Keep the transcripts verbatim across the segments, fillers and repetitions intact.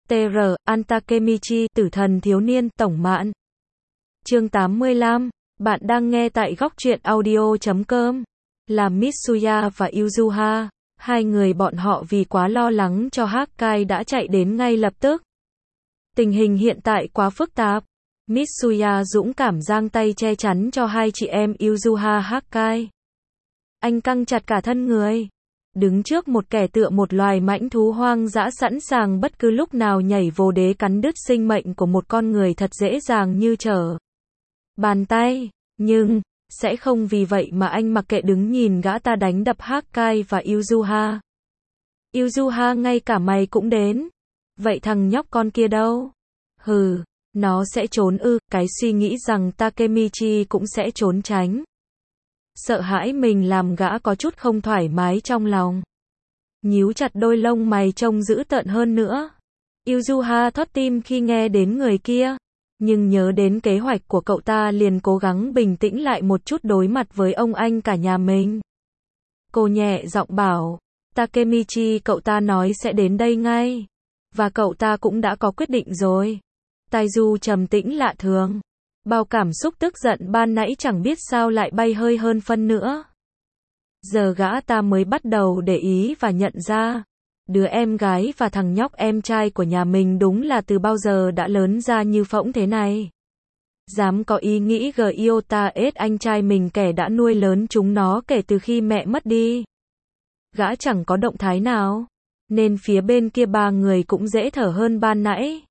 tê rờ, An Takemichi, Tử thần thiếu niên, tổng mạn. Chương tám mươi lăm, bạn đang nghe tại góc truyện audio chấm com. Là Mitsuya và Yuzuha, hai người bọn họ vì quá lo lắng cho Hakkai đã chạy đến ngay lập tức. Tình hình hiện tại quá phức tạp. Mitsuya dũng cảm giang tay che chắn cho hai chị em Yuzuha Hakkai. Anh căng chặt cả thân người, đứng trước một kẻ tựa một loài mãnh thú hoang dã sẵn sàng bất cứ lúc nào nhảy vô đế cắn đứt sinh mệnh của một con người thật dễ dàng như trở bàn tay. Nhưng, sẽ không vì vậy mà anh mặc kệ đứng nhìn gã ta đánh đập Hakkai và Yuzuha. Yuzuha, ngay cả mày cũng đến. Vậy thằng nhóc con kia đâu? Hừ, nó sẽ trốn ư? Cái suy nghĩ rằng Takemichi cũng sẽ trốn tránh. Sợ hãi mình làm gã có chút không thoải mái trong lòng. Nhíu chặt đôi lông mày trông dữ tợn hơn nữa. Yuzuha thót tim khi nghe đến người kia. Nhưng nhớ đến kế hoạch của cậu ta liền cố gắng bình tĩnh lại một chút đối mặt với ông anh cả nhà mình. Cô nhẹ giọng bảo, Takemichi, cậu ta nói sẽ đến đây ngay. Và cậu ta cũng đã có quyết định rồi. Taiju trầm tĩnh lạ thường. Bao cảm xúc tức giận ban nãy chẳng biết sao lại bay hơi hơn phân nữa. Giờ gã ta mới bắt đầu để ý và nhận ra, đứa em gái và thằng nhóc em trai của nhà mình đúng là từ bao giờ đã lớn ra như phỗng thế này. Dám có ý nghĩ Gyota ết anh trai mình, kẻ đã nuôi lớn chúng nó kể từ khi mẹ mất đi. Gã chẳng có động thái nào, nên phía bên kia ba người cũng dễ thở hơn ban nãy.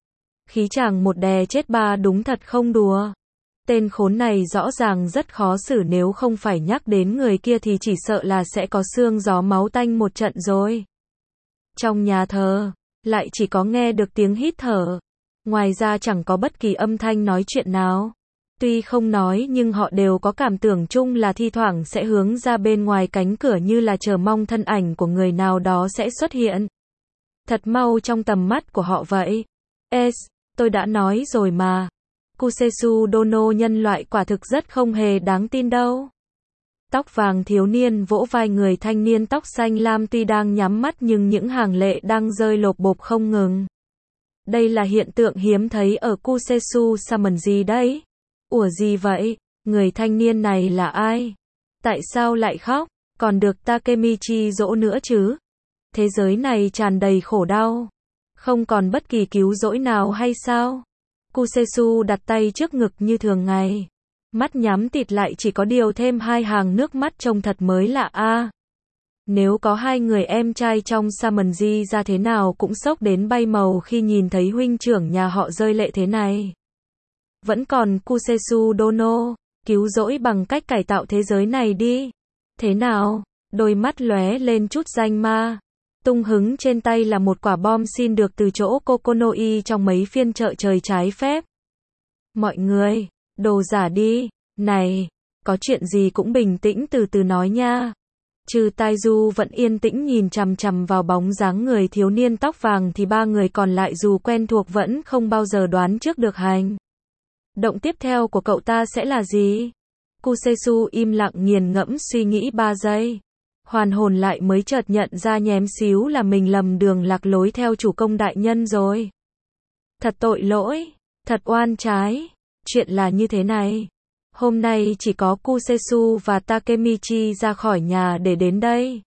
Khí chàng một đè chết ba đúng thật không đùa. Tên khốn này rõ ràng rất khó xử, nếu không phải nhắc đến người kia thì chỉ sợ là sẽ có xương gió máu tanh một trận rồi. Trong nhà thờ, lại chỉ có nghe được tiếng hít thở. Ngoài ra chẳng có bất kỳ âm thanh nói chuyện nào. Tuy không nói nhưng họ đều có cảm tưởng chung là thi thoảng sẽ hướng ra bên ngoài cánh cửa như là chờ mong thân ảnh của người nào đó sẽ xuất hiện. Thật mau trong tầm mắt của họ vậy. Es, tôi đã nói rồi mà. Kusetsu Dono nhân loại quả thực rất không hề đáng tin đâu. Tóc vàng thiếu niên vỗ vai người thanh niên tóc xanh lam, tuy đang nhắm mắt nhưng những hàng lệ đang rơi lộp bộp không ngừng. Đây là hiện tượng hiếm thấy ở Kusetsu Summon gì đấy? Ủa gì vậy? Người thanh niên này là ai? Tại sao lại khóc? Còn được Takemichi dỗ nữa chứ? Thế giới này tràn đầy khổ đau. Không còn bất kỳ cứu rỗi nào hay sao? Kusetsu đặt tay trước ngực như thường ngày. Mắt nhắm tịt lại, chỉ có điều thêm hai hàng nước mắt trông thật mới lạ a. À, nếu có hai người em trai trong Samonji ra thế nào cũng sốc đến bay màu khi nhìn thấy huynh trưởng nhà họ rơi lệ thế này. Vẫn còn Kusetsu Dono, cứu rỗi bằng cách cải tạo thế giới này đi. Thế nào? Đôi mắt lóe lên chút danh ma. Tung hứng trên tay là một quả bom xin được từ chỗ Kokonoi trong mấy phiên chợ trời trái phép. Mọi người, đồ giả đi. Này, có chuyện gì cũng bình tĩnh từ từ nói nha. Trừ Taiju vẫn yên tĩnh nhìn chằm chằm vào bóng dáng người thiếu niên tóc vàng thì ba người còn lại dù quen thuộc vẫn không bao giờ đoán trước được hành động tiếp theo của cậu ta sẽ là gì. Kusetsu im lặng nghiền ngẫm suy nghĩ ba giây. Hoàn hồn lại mới chợt nhận ra nhém xíu là mình lầm đường lạc lối theo chủ công đại nhân rồi. Thật tội lỗi, thật oan trái. Chuyện là như thế này. Hôm nay chỉ có Kusetsu và Takemichi ra khỏi nhà để đến đây.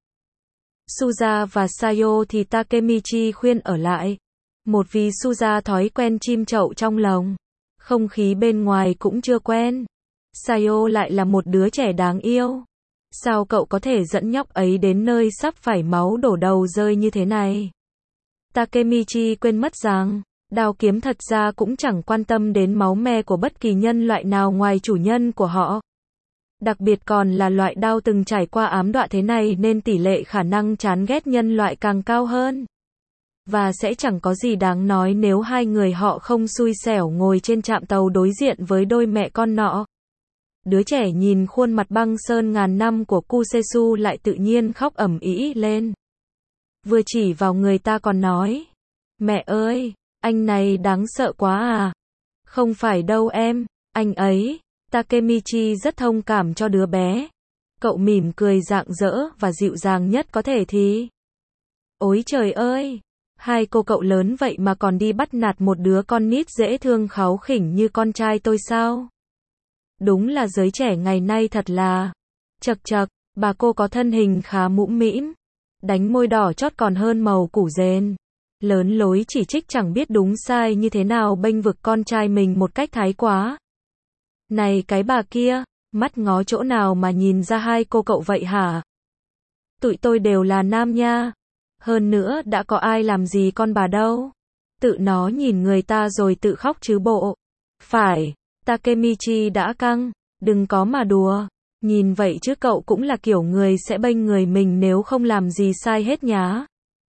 Suza và Sayo thì Takemichi khuyên ở lại. Một vì Suza thói quen chim chậu trong lồng. Không khí bên ngoài cũng chưa quen. Sayo lại là một đứa trẻ đáng yêu. Sao cậu có thể dẫn nhóc ấy đến nơi sắp phải máu đổ đầu rơi như thế này? Takemichi quên mất rằng, đao kiếm thật ra cũng chẳng quan tâm đến máu me của bất kỳ nhân loại nào ngoài chủ nhân của họ. Đặc biệt còn là loại đao từng trải qua ám đọa thế này nên tỷ lệ khả năng chán ghét nhân loại càng cao hơn. Và sẽ chẳng có gì đáng nói nếu hai người họ không xui xẻo ngồi trên trạm tàu đối diện với đôi mẹ con nọ. Đứa trẻ nhìn khuôn mặt băng sơn ngàn năm của Kusetsu lại tự nhiên khóc ầm ĩ lên. Vừa chỉ vào người ta còn nói, mẹ ơi, anh này đáng sợ quá à. Không phải đâu em, anh ấy. Takemichi rất thông cảm cho đứa bé. Cậu mỉm cười rạng rỡ và dịu dàng nhất có thể thì. Ôi trời ơi, Hai cô cậu lớn vậy mà còn đi bắt nạt một đứa con nít dễ thương kháu khỉnh như con trai tôi sao? Đúng là giới trẻ ngày nay thật là... Chật chật, bà cô có thân hình khá mũm mĩm. Đánh môi đỏ chót còn hơn màu củ dền. Lớn lối chỉ trích chẳng biết đúng sai như thế nào bênh vực con trai mình một cách thái quá. Này cái bà kia, mắt ngó chỗ nào mà nhìn ra hai cô cậu vậy hả? Tụi tôi đều là nam nha. Hơn nữa đã có ai làm gì con bà đâu. Tự nó nhìn người ta rồi tự khóc chứ bộ. Phải, Takemichi đã căng, đừng có mà đùa. Nhìn vậy chứ cậu cũng là kiểu người sẽ bênh người mình nếu không làm gì sai hết nhá.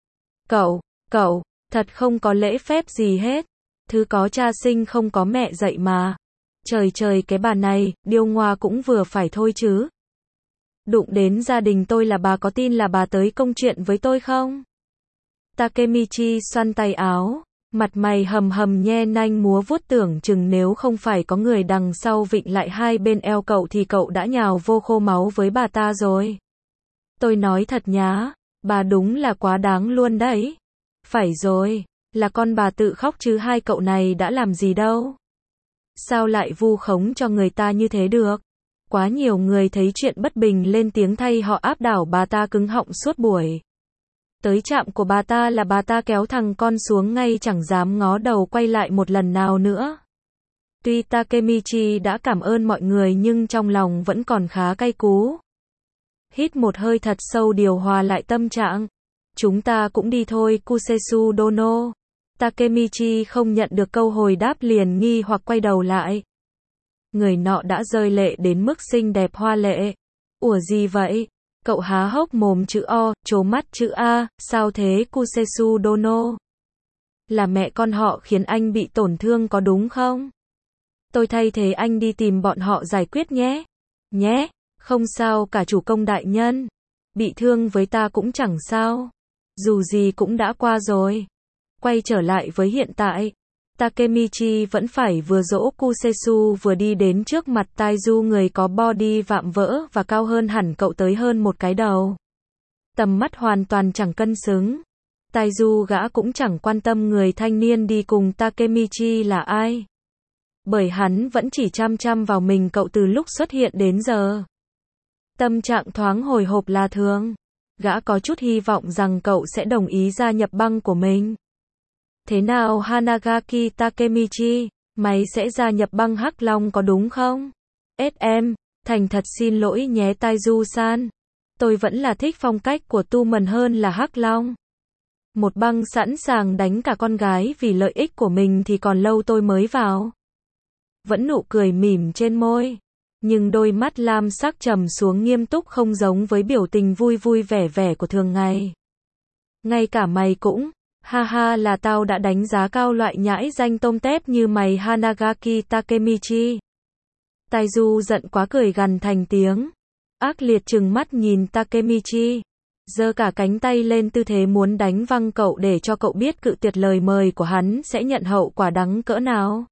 Cậu, cậu, thật không có lễ phép gì hết. Thứ có cha sinh không có mẹ dạy mà. Trời trời cái bà này, điêu ngoa cũng vừa phải thôi chứ. Đụng đến gia đình tôi là bà có tin là bà tới công chuyện với tôi không? Takemichi xoăn tay áo, mặt mày hầm hầm nhe nanh múa vuốt, tưởng chừng nếu không phải có người đằng sau vịn lại hai bên eo cậu thì cậu đã nhào vô khô máu với bà ta rồi. Tôi nói thật nhá, bà đúng là quá đáng luôn đấy. Phải rồi, là con bà tự khóc chứ hai cậu này đã làm gì đâu. Sao lại vu khống cho người ta như thế được? Quá nhiều người thấy chuyện bất bình lên tiếng thay họ áp đảo bà ta cứng họng suốt buổi. Tới trạm của bà ta là bà ta kéo thằng con xuống ngay chẳng dám ngó đầu quay lại một lần nào nữa. Tuy Takemichi đã cảm ơn mọi người nhưng trong lòng vẫn còn khá cay cú. Hít một hơi thật sâu điều hòa lại tâm trạng. Chúng ta cũng đi thôi, Kusetsu Dono. Takemichi không nhận được câu hồi đáp liền nghi hoặc quay đầu lại. Người nọ đã rơi lệ đến mức xinh đẹp hoa lệ. Ủa gì vậy? Cậu há hốc mồm chữ O, trố mắt chữ A, sao thế Kusetsu Dono? Là mẹ con họ khiến anh bị tổn thương có đúng không? Tôi thay thế anh đi tìm bọn họ giải quyết nhé. Nhé, không sao cả chủ công đại nhân. Bị thương với ta cũng chẳng sao. Dù gì cũng đã qua rồi. Quay trở lại với hiện tại. Takemichi vẫn phải vừa dỗ Kusetsu vừa đi đến trước mặt Taizu, người có body vạm vỡ và cao hơn hẳn cậu tới hơn một cái đầu. Tầm mắt hoàn toàn chẳng cân xứng. Taizu gã cũng chẳng quan tâm người thanh niên đi cùng Takemichi là ai. Bởi hắn vẫn chỉ chăm chăm vào mình cậu từ lúc xuất hiện đến giờ. Tâm trạng thoáng hồi hộp là thường. Gã có chút hy vọng rằng cậu sẽ đồng ý gia nhập băng của mình. Thế nào Hanagaki Takemichi, mày sẽ gia nhập băng Hắc Long có đúng không? ét em, thành thật xin lỗi nhé Taizu-san. Tôi vẫn là thích phong cách của Tu Mần hơn là Hắc Long. Một băng sẵn sàng đánh cả con gái vì lợi ích của mình thì còn lâu tôi mới vào. Vẫn nụ cười mỉm trên môi. Nhưng đôi mắt lam sắc trầm xuống nghiêm túc, không giống với biểu tình vui vui vẻ vẻ của thường ngày. Ngay cả mày cũng... Ha ha, là tao đã đánh giá cao loại nhãi danh tôm tép như mày Hanagaki Takemichi. Taizu giận quá cười gằn thành tiếng. Ác liệt trừng mắt nhìn Takemichi. Giơ cả cánh tay lên tư thế muốn đánh văng cậu để cho cậu biết cự tuyệt lời mời của hắn sẽ nhận hậu quả đắng cỡ nào.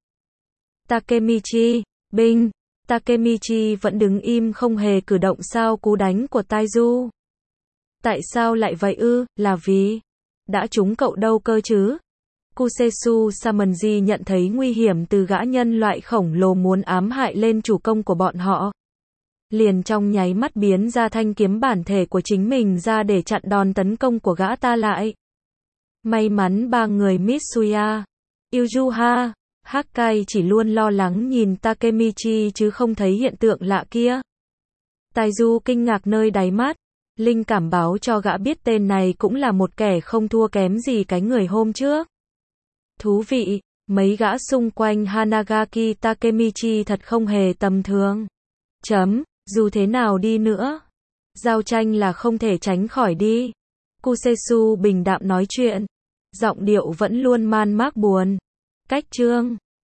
Takemichi, binh. Takemichi vẫn đứng im không hề cử động sau cú đánh của Taizu. Tại sao lại vậy ư, là vì... đã trúng cậu đâu cơ chứ? Kusetsu Samonji nhận thấy nguy hiểm từ gã nhân loại khổng lồ muốn ám hại lên chủ công của bọn họ. Liền trong nháy mắt biến ra thanh kiếm bản thể của chính mình ra để chặn đòn tấn công của gã ta lại. May mắn ba người Mitsuya, Ujuha, Hakkai chỉ luôn lo lắng nhìn Takemichi chứ không thấy hiện tượng lạ kia. Taizu kinh ngạc nơi đáy mắt. Linh cảm báo cho gã biết tên này cũng là một kẻ không thua kém gì cái người hôm trước. Thú vị, mấy gã xung quanh Hanagaki Takemichi thật không hề tầm thường. Chấm, dù thế nào đi nữa, giao tranh là không thể tránh khỏi đi. Kusetsu bình đạm nói chuyện, giọng điệu vẫn luôn man mác buồn. Cách chương